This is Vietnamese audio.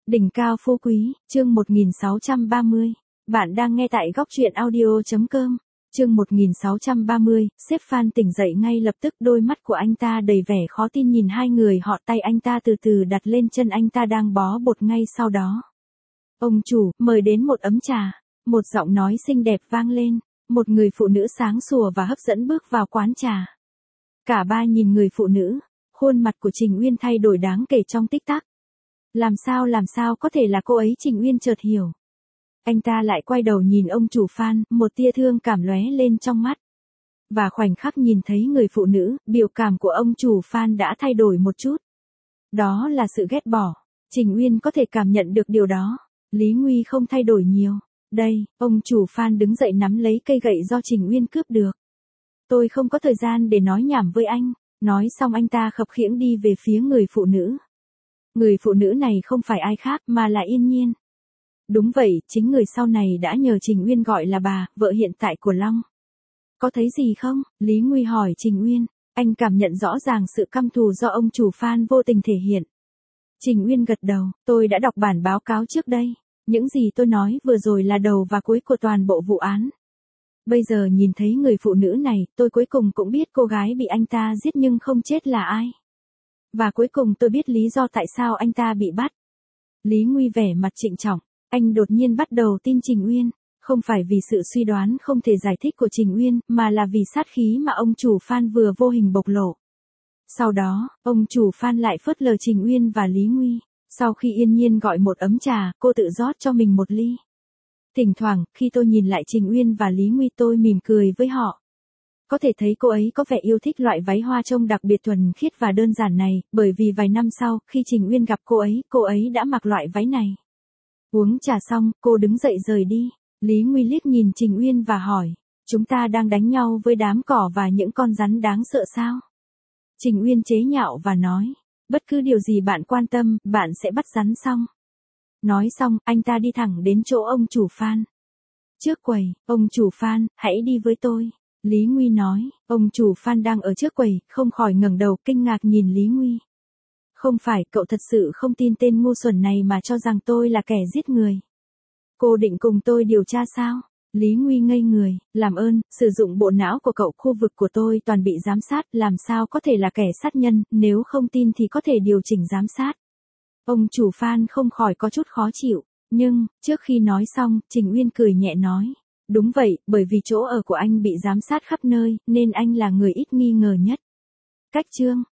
Đỉnh cao phú quý, chương 1630. Bạn đang nghe tại góc truyện audio.com. Chương 1630, sếp Phan tỉnh dậy ngay lập tức, đôi mắt của anh ta đầy vẻ khó tin nhìn hai người họ, tay anh ta từ từ đặt lên chân anh ta đang bó bột ngay sau đó. Ông chủ, mời đến một ấm trà. Một giọng nói xinh đẹp vang lên, một người phụ nữ sáng sủa và hấp dẫn bước vào quán trà. Cả ba nhìn người phụ nữ, khuôn mặt của Trình Uyên thay đổi đáng kể trong tích tắc. Làm sao có thể là cô ấy? Trình Uyên chợt hiểu. Anh ta lại quay đầu nhìn ông chủ Phan, một tia thương cảm lóe lên trong mắt. Và khoảnh khắc nhìn thấy người phụ nữ, biểu cảm của ông chủ Phan đã thay đổi một chút. Đó là sự ghét bỏ. Trình Uyên có thể cảm nhận được điều đó. Lý Nguy không thay đổi nhiều. Đây, ông chủ Phan đứng dậy nắm lấy cây gậy do Trình Uyên cướp được. Tôi không có thời gian để nói nhảm với anh. Nói xong anh ta khập khiễng đi về phía người phụ nữ. Người phụ nữ này không phải ai khác mà là Yên Nhiên. Đúng vậy, chính người sau này đã nhờ Trình Uyên gọi là bà, vợ hiện tại của Long. Có thấy gì không? Lý Nguy hỏi Trình Uyên. Anh cảm nhận rõ ràng sự căm thù do ông chủ Phan vô tình thể hiện. Trình Uyên gật đầu, tôi đã đọc bản báo cáo trước đây. Những gì tôi nói vừa rồi là đầu và cuối của toàn bộ vụ án. Bây giờ nhìn thấy người phụ nữ này, tôi cuối cùng cũng biết cô gái bị anh ta giết nhưng không chết là ai. Và cuối cùng tôi biết lý do tại sao anh ta bị bắt. Lý Nguy vẻ mặt trịnh trọng, anh đột nhiên bắt đầu tin Trình Uyên, không phải vì sự suy đoán không thể giải thích của Trình Uyên, mà là vì sát khí mà ông chủ Phan vừa vô hình bộc lộ. Sau đó, ông chủ Phan lại phớt lờ Trình Uyên và Lý Nguy. Sau khi Yên Nhiên gọi một ấm trà, cô tự rót cho mình một ly. Thỉnh thoảng, khi tôi nhìn lại Trình Uyên và Lý Nguy, tôi mỉm cười với họ. Có thể thấy cô ấy có vẻ yêu thích loại váy hoa trông đặc biệt thuần khiết và đơn giản này, bởi vì vài năm sau, khi Trình Uyên gặp cô ấy đã mặc loại váy này. Uống trà xong, cô đứng dậy rời đi. Lý Nguy liếc nhìn Trình Uyên và hỏi, chúng ta đang đánh nhau với đám cỏ và những con rắn đáng sợ sao? Trình Uyên chế nhạo và nói, bất cứ điều gì bạn quan tâm, bạn sẽ bắt rắn xong. Nói xong, anh ta đi thẳng đến chỗ ông chủ Phan. Trước quầy, ông chủ Phan, hãy đi với tôi. Lý Nguy nói, ông chủ Phan đang ở trước quầy, không khỏi ngẩng đầu kinh ngạc nhìn Lý Nguy. Không phải, cậu thật sự không tin tên ngu xuẩn này mà cho rằng tôi là kẻ giết người. Cô định cùng tôi điều tra sao? Lý Nguy ngây người, làm ơn, sử dụng bộ não của cậu, khu vực của tôi toàn bị giám sát, làm sao có thể là kẻ sát nhân, nếu không tin thì có thể điều chỉnh giám sát. Ông chủ Phan không khỏi có chút khó chịu, nhưng, trước khi nói xong, Trình Uyên cười nhẹ nói. Đúng vậy, bởi vì chỗ ở của anh bị giám sát khắp nơi, nên anh là người ít nghi ngờ nhất. Cách chương